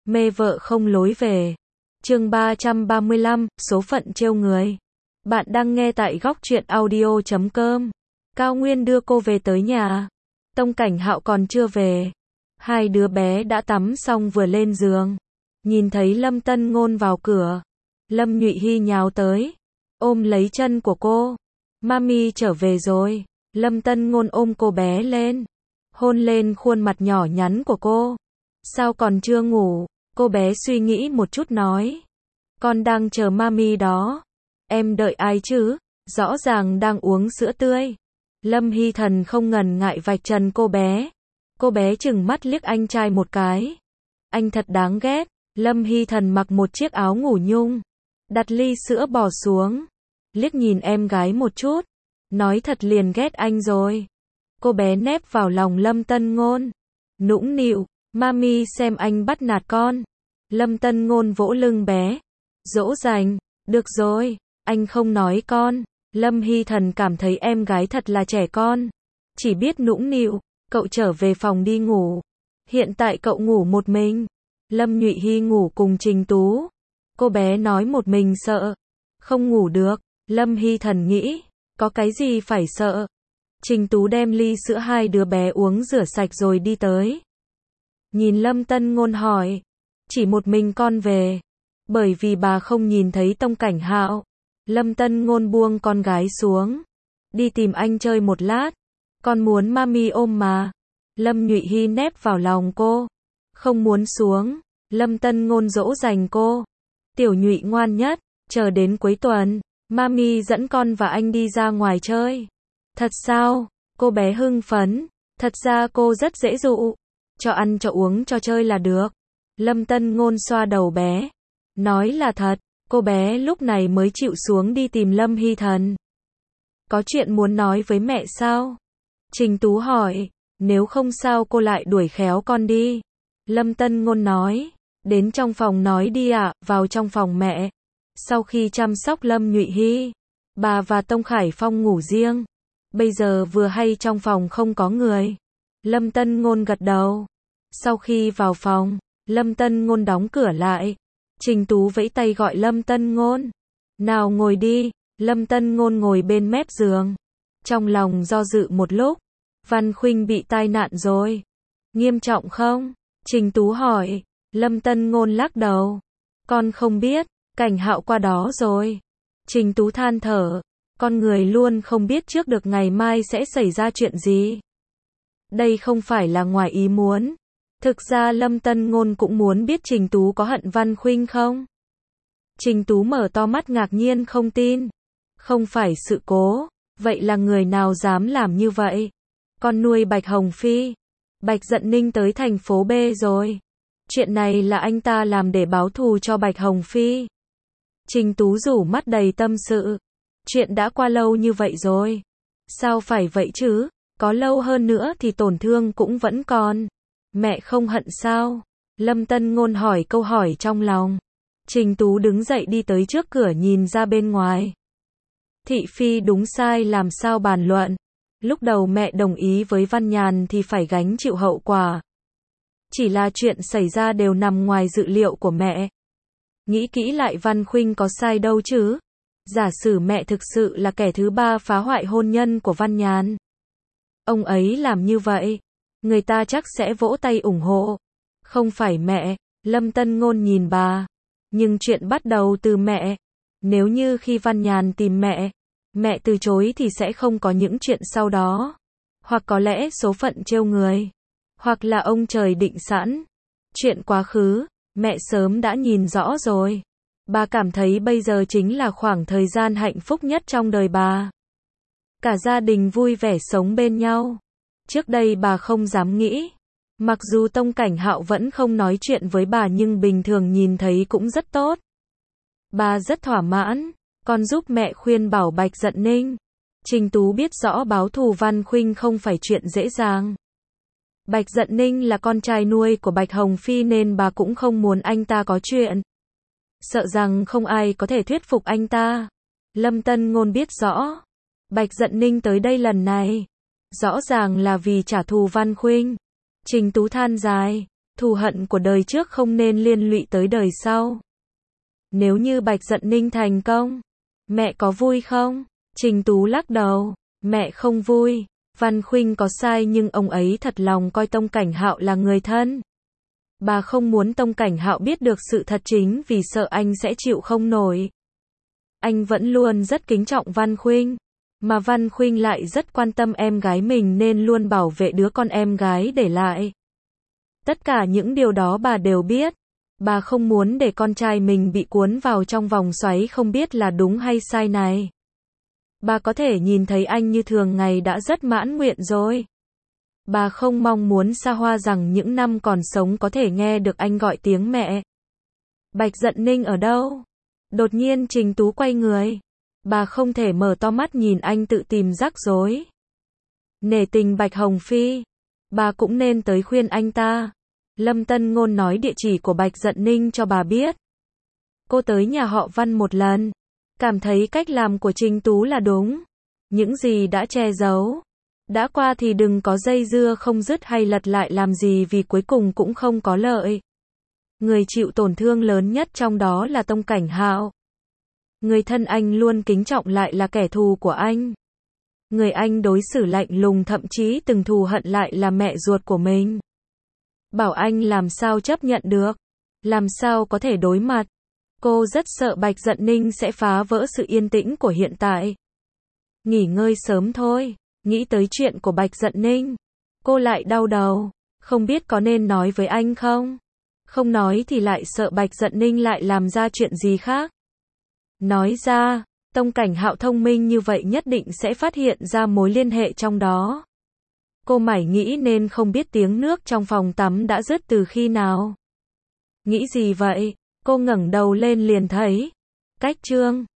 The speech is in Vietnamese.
mê vợ không lối về. Chương 335, số phận trêu người. Bạn đang nghe tại góc truyện audio.com. Cao Nguyên đưa cô về tới nhà. Tông Cảnh Hạo còn chưa về. Hai đứa bé đã tắm xong vừa lên giường. Nhìn thấy Lâm Tân Ngôn vào cửa. Lâm Nhụy Hy nhào tới. Ôm lấy chân của cô. Mami trở về rồi. Lâm Tân Ngôn ôm cô bé lên. Hôn lên khuôn mặt nhỏ nhắn của cô. Sao còn chưa ngủ? Cô bé suy nghĩ một chút nói. Con đang chờ mami đó. Em đợi ai chứ? Rõ ràng đang uống sữa tươi. Lâm Hy Thần không ngần ngại vạch trần cô bé. Cô bé chừng mắt liếc anh trai một cái. Anh thật đáng ghét. Lâm Hy Thần mặc một chiếc áo ngủ nhung. Đặt ly sữa bỏ xuống. Liếc nhìn em gái một chút. Nói thật liền ghét anh rồi. Cô bé nép vào lòng Lâm Tân Ngôn. Nũng nịu. Mami xem anh bắt nạt con. Lâm Tân Ngôn vỗ lưng bé. Dỗ dành. Được rồi. Anh không nói con. Lâm Hy Thần cảm thấy em gái thật là trẻ con. Chỉ biết nũng nịu. Cậu trở về phòng đi ngủ. Hiện tại cậu ngủ một mình. Lâm Nhụy Hy ngủ cùng Trình Tú. Cô bé nói một mình sợ. Không ngủ được. Lâm Hy Thần nghĩ. Có cái gì phải sợ. Trình Tú đem ly sữa hai đứa bé uống rửa sạch rồi đi tới. Nhìn Lâm Tân Ngôn hỏi. Chỉ một mình con về. Bởi vì bà không nhìn thấy Tông Cảnh Hạo. Lâm Tân Ngôn buông con gái xuống. Đi tìm anh chơi một lát. Con muốn mami ôm mà. Lâm Nhụy Hy nép vào lòng cô. Không muốn xuống. Lâm Tân Ngôn dỗ dành cô. Tiểu Nhụy ngoan nhất. Chờ đến cuối tuần. Mami dẫn con và anh đi ra ngoài chơi. Thật sao? Cô bé hưng phấn. Thật ra cô rất dễ dụ. Cho ăn cho uống cho chơi là được. Lâm Tân Ngôn xoa đầu bé. Nói là thật. Cô bé lúc này mới chịu xuống đi tìm Lâm Hy Thần. Có chuyện muốn nói với mẹ sao? Trình Tú hỏi. Nếu không sao cô lại đuổi khéo con đi. Lâm Tân Ngôn nói. Đến trong phòng nói đi ạ. Vào trong phòng mẹ. Sau khi chăm sóc Lâm Nhụy Hy, bà và Tông Khải Phong ngủ riêng. Bây giờ vừa hay trong phòng không có người. Lâm Tân Ngôn gật đầu. Sau khi vào phòng, Lâm Tân Ngôn đóng cửa lại. Trình Tú vẫy tay gọi Lâm Tân Ngôn. Nào ngồi đi. Lâm Tân Ngôn ngồi bên mép giường. Trong lòng do dự một lúc. Văn Khuynh bị tai nạn rồi. Nghiêm trọng không? Trình Tú hỏi. Lâm Tân Ngôn lắc đầu. Con không biết. Cảnh Hạo qua đó rồi. Trình Tú than thở. Con người luôn không biết trước được ngày mai sẽ xảy ra chuyện gì. Đây không phải là ngoài ý muốn. Thực ra Lâm Tân Ngôn cũng muốn biết Trình Tú có hận Văn Khuynh không. Trình Tú mở to mắt ngạc nhiên không tin. Không phải sự cố. Vậy là người nào dám làm như vậy? Con nuôi Bạch Hồng Phi. Bạch Dận Ninh tới thành phố B rồi. Chuyện này là anh ta làm để báo thù cho Bạch Hồng Phi. Trình Tú rủ mắt đầy tâm sự. Chuyện đã qua lâu như vậy rồi. Sao phải vậy chứ? Có lâu hơn nữa thì tổn thương cũng vẫn còn. Mẹ không hận sao? Lâm Tân Ngôn hỏi câu hỏi trong lòng. Trình Tú đứng dậy đi tới trước cửa nhìn ra bên ngoài. Thị phi đúng sai làm sao bàn luận. Lúc đầu mẹ đồng ý với Văn Nhàn thì phải gánh chịu hậu quả. Chỉ là chuyện xảy ra đều nằm ngoài dự liệu của mẹ. Nghĩ kỹ lại Văn Khuynh có sai đâu chứ. Giả sử mẹ thực sự là kẻ thứ ba phá hoại hôn nhân của Văn Nhàn. Ông ấy làm như vậy. Người ta chắc sẽ vỗ tay ủng hộ. Không phải mẹ. Lâm Tân Ngôn nhìn bà. Nhưng chuyện bắt đầu từ mẹ. Nếu như khi Văn Nhàn tìm mẹ. Mẹ từ chối thì sẽ không có những chuyện sau đó. Hoặc có lẽ số phận trêu người. Hoặc là ông trời định sẵn. Chuyện quá khứ. Mẹ sớm đã nhìn rõ rồi. Bà cảm thấy bây giờ chính là khoảng thời gian hạnh phúc nhất trong đời bà. Cả gia đình vui vẻ sống bên nhau. Trước đây bà không dám nghĩ. Mặc dù Tông Cảnh Hạo vẫn không nói chuyện với bà nhưng bình thường nhìn thấy cũng rất tốt. Bà rất thỏa mãn. Con giúp mẹ khuyên bảo Bạch Dận Ninh. Trình Tú biết rõ báo thù Văn Khuynh không phải chuyện dễ dàng. Bạch Dận Ninh là con trai nuôi của Bạch Hồng Phi nên bà cũng không muốn anh ta có chuyện. Sợ rằng không ai có thể thuyết phục anh ta. Lâm Tân Ngôn biết rõ. Bạch Dận Ninh tới đây lần này. Rõ ràng là vì trả thù Văn Khuynh. Trình Tú than dài. Thù hận của đời trước không nên liên lụy tới đời sau. Nếu như Bạch Dận Ninh thành công, mẹ có vui không? Trình Tú lắc đầu, mẹ không vui. Văn Khuynh có sai nhưng ông ấy thật lòng coi Tông Cảnh Hạo là người thân. Bà không muốn Tông Cảnh Hạo biết được sự thật chính vì sợ anh sẽ chịu không nổi. Anh vẫn luôn rất kính trọng Văn Khuynh, mà Văn Khuynh lại rất quan tâm em gái mình nên luôn bảo vệ đứa con em gái để lại. Tất cả những điều đó bà đều biết. Bà không muốn để con trai mình bị cuốn vào trong vòng xoáy không biết là đúng hay sai này. Bà có thể nhìn thấy anh như thường ngày đã rất mãn nguyện rồi. Bà không mong muốn xa hoa rằng những năm còn sống có thể nghe được anh gọi tiếng mẹ. Bạch Dận Ninh ở đâu? Đột nhiên Trình Tú quay người. Bà không thể mở to mắt nhìn anh tự tìm rắc rối. Nể tình Bạch Hồng Phi, bà cũng nên tới khuyên anh ta. Lâm Tân Ngôn nói địa chỉ của Bạch Dận Ninh cho bà biết. Cô tới nhà họ Văn một lần, cảm thấy cách làm của Trình Tú là đúng. Những gì đã che giấu, đã qua thì đừng có dây dưa không dứt hay lật lại làm gì vì cuối cùng cũng không có lợi. Người chịu tổn thương lớn nhất trong đó là Tông Cảnh Hạo. Người thân anh luôn kính trọng lại là kẻ thù của anh. Người anh đối xử lạnh lùng thậm chí từng thù hận lại là mẹ ruột của mình. Bảo anh làm sao chấp nhận được, làm sao có thể đối mặt. Cô rất sợ Bạch Dận Ninh sẽ phá vỡ sự yên tĩnh của hiện tại. Nghỉ ngơi sớm thôi, nghĩ tới chuyện của Bạch Dận Ninh, cô lại đau đầu, không biết có nên nói với anh không? Không nói thì lại sợ Bạch Dận Ninh lại làm ra chuyện gì khác. Nói ra, Tông Cảnh Hạo thông minh như vậy nhất định sẽ phát hiện ra mối liên hệ trong đó. Cô mải nghĩ nên không biết tiếng nước trong phòng tắm đã dứt từ khi nào. Nghĩ gì vậy? Cô ngẩng đầu lên liền thấy cách chương